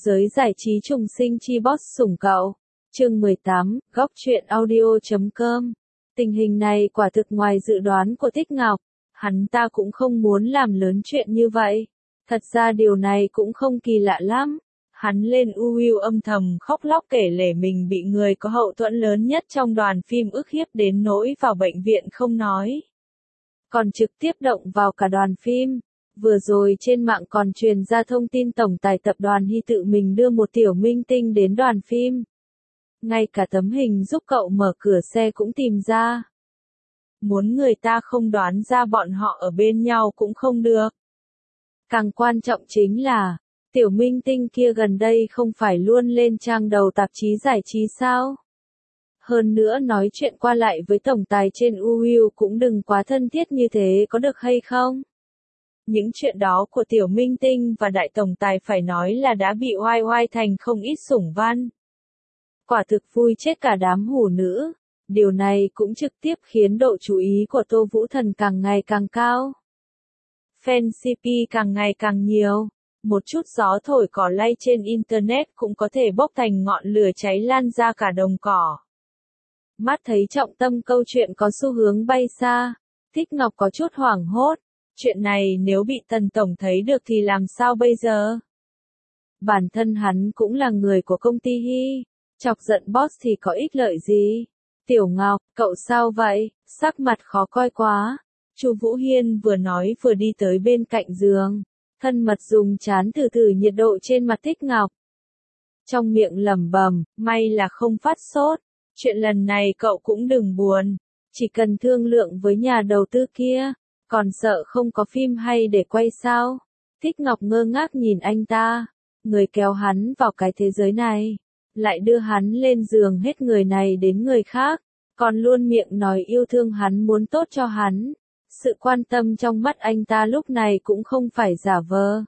Giới giải trí trùng sinh chi boss sủng cậu. Chương 18, góc truyện audio.com. Tình hình này quả thực ngoài dự đoán của Thích Ngọc. Hắn ta cũng không muốn làm lớn chuyện như vậy. Thật ra điều này cũng không kỳ lạ lắm. Hắn lên UU âm thầm khóc lóc kể lể mình bị người có hậu thuẫn lớn nhất trong đoàn phim ức hiếp đến nỗi vào bệnh viện không nói. Còn trực tiếp động vào cả đoàn phim. Vừa rồi trên mạng còn truyền ra thông tin tổng tài tập đoàn Hy tự mình đưa một tiểu minh tinh đến đoàn phim. Ngay cả tấm hình giúp cậu mở cửa xe cũng tìm ra. Muốn người ta không đoán ra bọn họ ở bên nhau cũng không được. Càng quan trọng chính là, tiểu minh tinh kia gần đây không phải luôn lên trang đầu tạp chí giải trí sao? Hơn nữa nói chuyện qua lại với tổng tài trên UU cũng đừng quá thân thiết như thế có được hay không? Những chuyện đó của tiểu minh tinh và đại tổng tài phải nói là đã bị oai oai thành không ít sủng văn. Quả thực vui chết cả đám hủ nữ. Điều này cũng trực tiếp khiến độ chú ý của Tô Vũ Thần càng ngày càng cao. Fan CP càng ngày càng nhiều. Một chút gió thổi cỏ lay trên Internet cũng có thể bốc thành ngọn lửa cháy lan ra cả đồng cỏ. Mắt thấy trọng tâm câu chuyện có xu hướng bay xa, Thích Ngọc có chút hoảng hốt. Chuyện này nếu bị Tần Tổng thấy được thì làm sao bây giờ? Bản thân hắn cũng là người của công ty Hy, chọc giận boss thì có ích lợi gì? Tiểu Ngọc, cậu sao vậy? Sắc mặt khó coi quá. Chu Vũ Hiên vừa nói vừa đi tới bên cạnh giường, thân mật dùng trán thử thử nhiệt độ trên mặt Thích Ngọc. Trong miệng lẩm bẩm, may là không phát sốt. Chuyện lần này cậu cũng đừng buồn, chỉ cần thương lượng với nhà đầu tư kia. Còn sợ không có phim hay để quay sao? Thích Ngọc ngơ ngác nhìn anh ta. Người kéo hắn vào cái thế giới này. Lại đưa hắn lên giường hết người này đến người khác. Còn luôn miệng nói yêu thương hắn muốn tốt cho hắn. Sự quan tâm trong mắt anh ta lúc này cũng không phải giả vờ.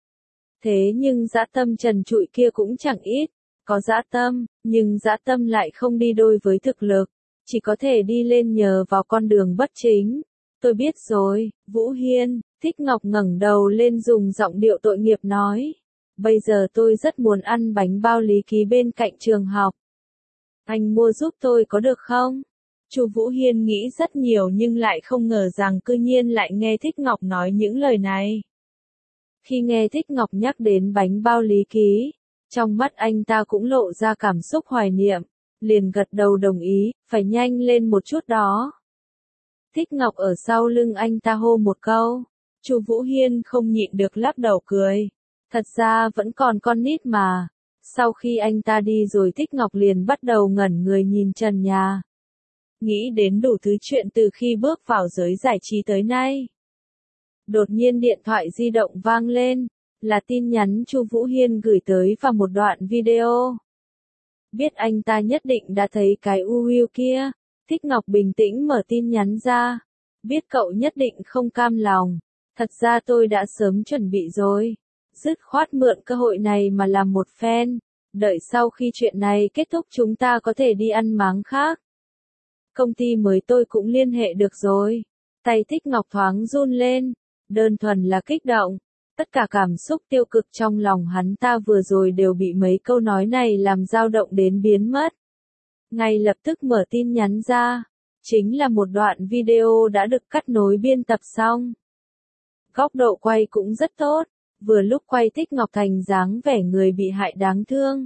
Thế nhưng dã tâm trần trụi kia cũng chẳng ít. Có dã tâm, nhưng dã tâm lại không đi đôi với thực lực. Chỉ có thể đi lên nhờ vào con đường bất chính. Tôi biết rồi, Vũ Hiên. Thích Ngọc ngẩng đầu lên dùng giọng điệu tội nghiệp nói. Bây giờ tôi rất muốn ăn bánh bao lý ký bên cạnh trường học. Anh mua giúp tôi có được không? Chu Vũ Hiên nghĩ rất nhiều nhưng lại không ngờ rằng cư nhiên lại nghe Thích Ngọc nói những lời này. Khi nghe Thích Ngọc nhắc đến bánh bao lý ký, trong mắt anh ta cũng lộ ra cảm xúc hoài niệm, liền gật đầu đồng ý, phải nhanh lên một chút đó. Thích Ngọc ở sau lưng anh ta hô một câu. Chu Vũ Hiên không nhịn được lắc đầu cười. Thật ra vẫn còn con nít mà. Sau khi anh ta đi rồi Thích Ngọc liền bắt đầu ngẩn người nhìn trần nhà. Nghĩ đến đủ thứ chuyện từ khi bước vào giới giải trí tới nay. Đột nhiên điện thoại di động vang lên. Là tin nhắn Chu Vũ Hiên gửi tới và một đoạn video. Biết anh ta nhất định đã thấy cái UU kia. Thích Ngọc bình tĩnh mở tin nhắn ra. Biết cậu nhất định không cam lòng. Thật ra tôi đã sớm chuẩn bị rồi. Dứt khoát mượn cơ hội này mà làm một fan. Đợi sau khi chuyện này kết thúc chúng ta có thể đi ăn máng khác. Công ty mới tôi cũng liên hệ được rồi. Tay Thích Ngọc thoáng run lên. Đơn thuần là kích động. Tất cả cảm xúc tiêu cực trong lòng hắn ta vừa rồi đều bị mấy câu nói này làm dao động đến biến mất. Ngay lập tức mở tin nhắn ra. Chính là một đoạn video đã được cắt nối biên tập xong. Góc độ quay cũng rất tốt. Vừa lúc quay Thích Ngọc thành dáng vẻ người bị hại đáng thương.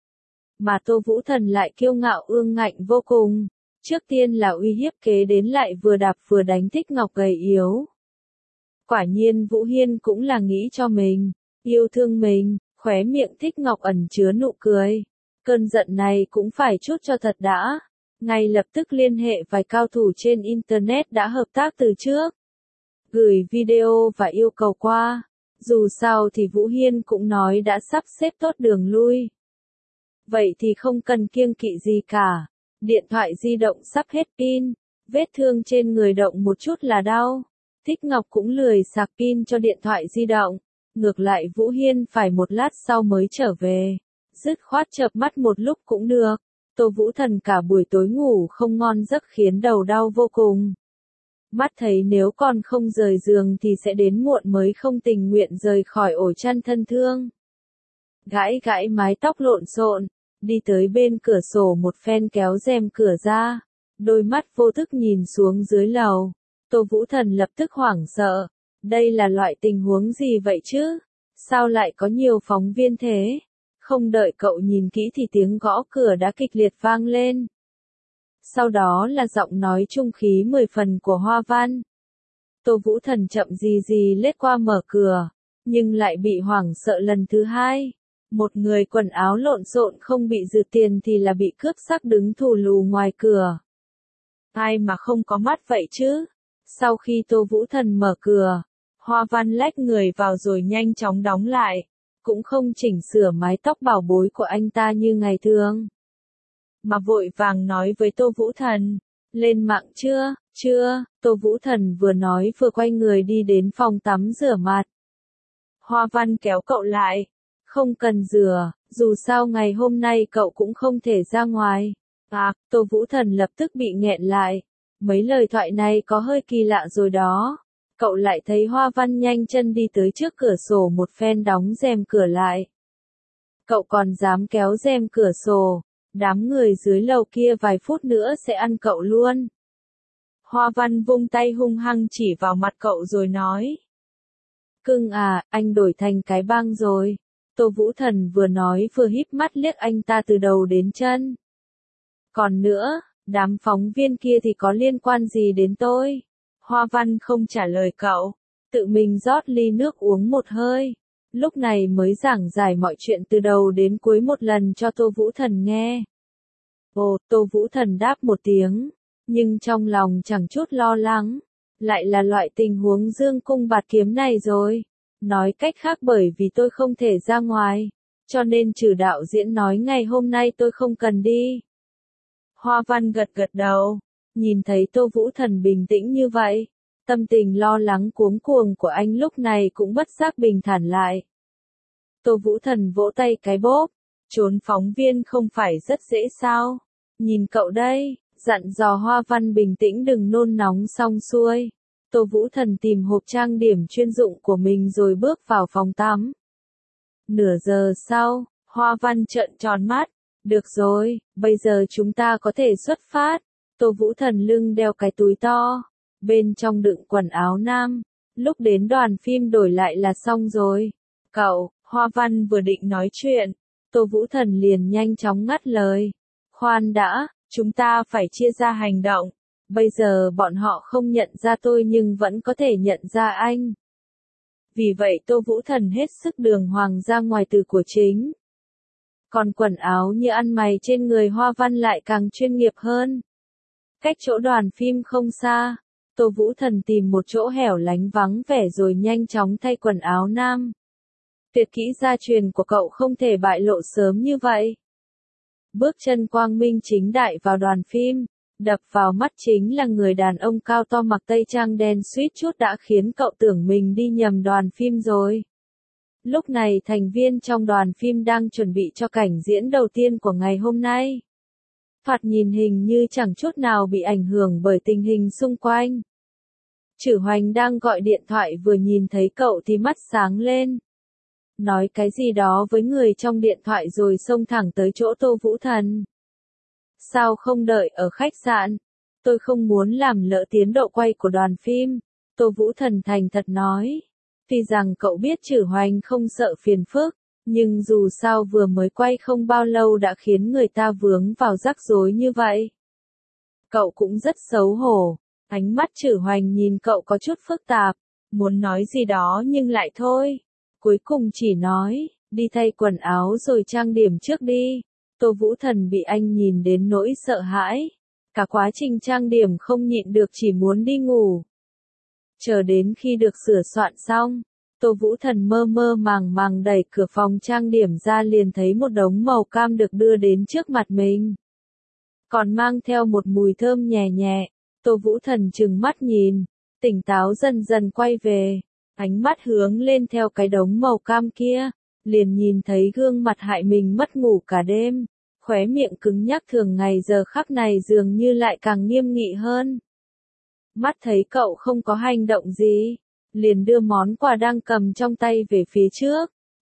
Mà Tô Vũ Thần lại kiêu ngạo ương ngạnh vô cùng. Trước tiên là uy hiếp kế đến lại vừa đạp vừa đánh Thích Ngọc gầy yếu. Quả nhiên Vũ Hiên cũng là nghĩ cho mình. Yêu thương mình, khóe miệng Thích Ngọc ẩn chứa nụ cười. Cơn giận này cũng phải chút cho thật đã. Ngay lập tức liên hệ vài cao thủ trên Internet đã hợp tác từ trước. Gửi video và yêu cầu qua. Dù sao thì Vũ Hiên cũng nói đã sắp xếp tốt đường lui. Vậy thì không cần kiêng kỵ gì cả. Điện thoại di động sắp hết pin. Vết thương trên người động một chút là đau. Thích Ngọc cũng lười sạc pin cho điện thoại di động. Ngược lại Vũ Hiên phải một lát sau mới trở về. Dứt khoát chợp mắt một lúc cũng được. Tô Vũ Thần cả buổi tối ngủ không ngon giấc khiến đầu đau vô cùng. Mắt thấy nếu còn không rời giường thì sẽ đến muộn mới không tình nguyện rời khỏi ổ chăn thân thương. gãi gãi mái tóc lộn xộn, đi tới bên cửa sổ một phen kéo rèm cửa ra, đôi mắt vô thức nhìn xuống dưới lầu. Tô Vũ Thần lập tức hoảng sợ, đây là loại tình huống gì vậy chứ? Sao lại có nhiều phóng viên thế? Không đợi cậu nhìn kỹ thì tiếng gõ cửa đã kịch liệt vang lên. Sau đó là giọng nói trung khí 10 phần của Hoa Văn. Tô Vũ Thần chậm gì gì lết qua mở cửa, nhưng lại bị hoảng sợ lần thứ hai. Một người quần áo lộn xộn không bị rửa tiền thì là bị cướp sắc đứng thù lù ngoài cửa. Ai mà không có mắt vậy chứ? Sau khi Tô Vũ Thần mở cửa, Hoa Văn lách người vào rồi nhanh chóng đóng lại, cũng không chỉnh sửa mái tóc bảo bối của anh ta như ngày thường. Mà vội vàng nói với Tô Vũ Thần, lên mạng chưa? Chưa, Tô Vũ Thần vừa nói vừa quay người đi đến phòng tắm rửa mặt. Hoa Văn kéo cậu lại, không cần rửa, dù sao ngày hôm nay cậu cũng không thể ra ngoài. À, Tô Vũ Thần lập tức bị nghẹn lại, mấy lời thoại này có hơi kỳ lạ rồi đó. Cậu lại thấy Hoa Văn nhanh chân đi tới trước cửa sổ một phen đóng rèm cửa lại. Cậu còn dám kéo rèm cửa sổ, đám người dưới lầu kia vài phút nữa sẽ ăn cậu luôn. Hoa Văn vung tay hung hăng chỉ vào mặt cậu rồi nói. Cưng à, anh đổi thành cái băng rồi. Tô Vũ Thần vừa nói vừa híp mắt liếc anh ta từ đầu đến chân. Còn nữa, đám phóng viên kia thì có liên quan gì đến tôi? Hoa Văn không trả lời cậu, tự mình rót ly nước uống một hơi. Lúc này mới giảng giải mọi chuyện từ đầu đến cuối một lần cho Tô Vũ Thần nghe. Ồ, Tô Vũ Thần đáp một tiếng, nhưng trong lòng chẳng chút lo lắng. Lại là loại tình huống dương cung bạt kiếm này rồi. Nói cách khác bởi vì tôi không thể ra ngoài, cho nên trừ đạo diễn nói ngày hôm nay tôi không cần đi. Hoa Văn gật gật đầu, nhìn thấy Tô Vũ Thần bình tĩnh như vậy, tâm tình lo lắng cuống cuồng của anh lúc này cũng bất giác bình thản lại. Tô Vũ Thần vỗ tay cái bốp, trốn phóng viên không phải rất dễ sao? Nhìn cậu đây, dặn dò Hoa Văn bình tĩnh đừng nôn nóng xong xuôi. Tô Vũ Thần tìm hộp trang điểm chuyên dụng của mình rồi bước vào phòng tắm. Nửa giờ sau, Hoa Văn trợn tròn mắt. Được rồi, bây giờ chúng ta có thể xuất phát. Tô Vũ Thần lưng đeo cái túi to, bên trong đựng quần áo nam. Lúc đến đoàn phim đổi lại là xong rồi. Cậu, Hoa Văn vừa định nói chuyện, Tô Vũ Thần liền nhanh chóng ngắt lời. Khoan đã, chúng ta phải chia ra hành động. Bây giờ bọn họ không nhận ra tôi nhưng vẫn có thể nhận ra anh. Vì vậy Tô Vũ Thần hết sức đường hoàng ra ngoài từ của chính. Còn quần áo như ăn mày trên người Hoa Văn lại càng chuyên nghiệp hơn. Cách chỗ đoàn phim không xa, Tô Vũ Thần tìm một chỗ hẻo lánh vắng vẻ rồi nhanh chóng thay quần áo nam. Tuyệt kỹ gia truyền của cậu không thể bại lộ sớm như vậy. Bước chân quang minh chính đại vào đoàn phim, đập vào mắt chính là người đàn ông cao to mặc tây trang đen suýt chút đã khiến cậu tưởng mình đi nhầm đoàn phim rồi. Lúc này thành viên trong đoàn phim đang chuẩn bị cho cảnh diễn đầu tiên của ngày hôm nay. Thoạt nhìn hình như chẳng chút nào bị ảnh hưởng bởi tình hình xung quanh. Chử Hoành đang gọi điện thoại vừa nhìn thấy cậu thì mắt sáng lên. Nói cái gì đó với người trong điện thoại rồi xông thẳng tới chỗ Tô Vũ Thần. Sao không đợi ở khách sạn? Tôi không muốn làm lỡ tiến độ quay của đoàn phim. Tô Vũ Thần thành thật nói. Tuy rằng cậu biết Chử Hoành không sợ phiền phức, nhưng dù sao vừa mới quay không bao lâu đã khiến người ta vướng vào rắc rối như vậy. Cậu cũng rất xấu hổ. Ánh mắt Chử Hoành nhìn cậu có chút phức tạp, muốn nói gì đó nhưng lại thôi. Cuối cùng chỉ nói, đi thay quần áo rồi trang điểm trước đi. Tô Vũ Thần bị anh nhìn đến nỗi sợ hãi. Cả quá trình trang điểm không nhịn được chỉ muốn đi ngủ. Chờ đến khi được sửa soạn xong, Tô Vũ Thần mơ mơ màng màng đẩy cửa phòng trang điểm ra liền thấy một đống màu cam được đưa đến trước mặt mình. Còn mang theo một mùi thơm nhẹ nhẹ. Tô Vũ Thần trừng mắt nhìn, tỉnh táo dần dần quay về, ánh mắt hướng lên theo cái đống màu cam kia, liền nhìn thấy gương mặt hại mình mất ngủ cả đêm, khóe miệng cứng nhắc thường ngày giờ khắc này dường như lại càng nghiêm nghị hơn. Mắt thấy cậu không có hành động gì, liền đưa món quà đang cầm trong tay về phía trước,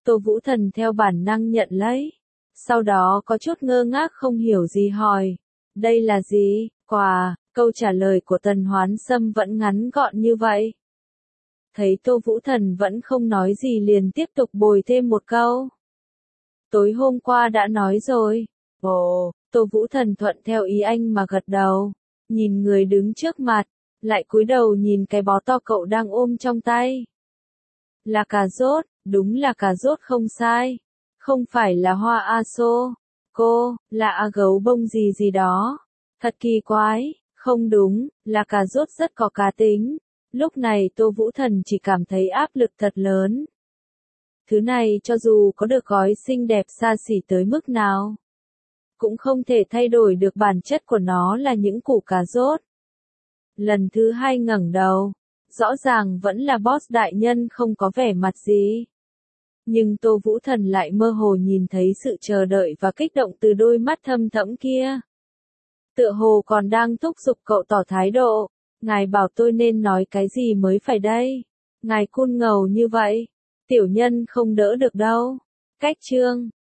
Tô Vũ Thần theo bản năng nhận lấy. Sau đó có chút ngơ ngác không hiểu gì hỏi. Đây là gì? Quà, câu trả lời của Tần Hoán Sâm vẫn ngắn gọn như vậy. Thấy Tô Vũ Thần vẫn không nói gì liền tiếp tục bồi thêm một câu. Tối hôm qua đã nói rồi. Ồ, Tô Vũ Thần thuận theo ý anh mà gật đầu. Nhìn người đứng trước mặt, lại cúi đầu nhìn cái bó to cậu đang ôm trong tay. Là cà rốt, đúng là cà rốt không sai. Không phải là hoa aso. Cô, là gấu bông gì gì đó. Thật kỳ quái, không đúng, là cà rốt rất có cá tính. Lúc này Tô Vũ Thần chỉ cảm thấy áp lực thật lớn. Thứ này cho dù có được gói xinh đẹp xa xỉ tới mức nào, cũng không thể thay đổi được bản chất của nó là những củ cà rốt. Lần thứ hai ngẩng đầu, rõ ràng vẫn là boss đại nhân không có vẻ mặt gì. Nhưng Tô Vũ Thần lại mơ hồ nhìn thấy sự chờ đợi và kích động từ đôi mắt thâm thẫm kia. Tựa hồ còn đang thúc giục cậu tỏ thái độ. Ngài bảo tôi nên nói cái gì mới phải đây? Ngài cool ngầu như vậy, tiểu nhân không đỡ được đâu. Cách chương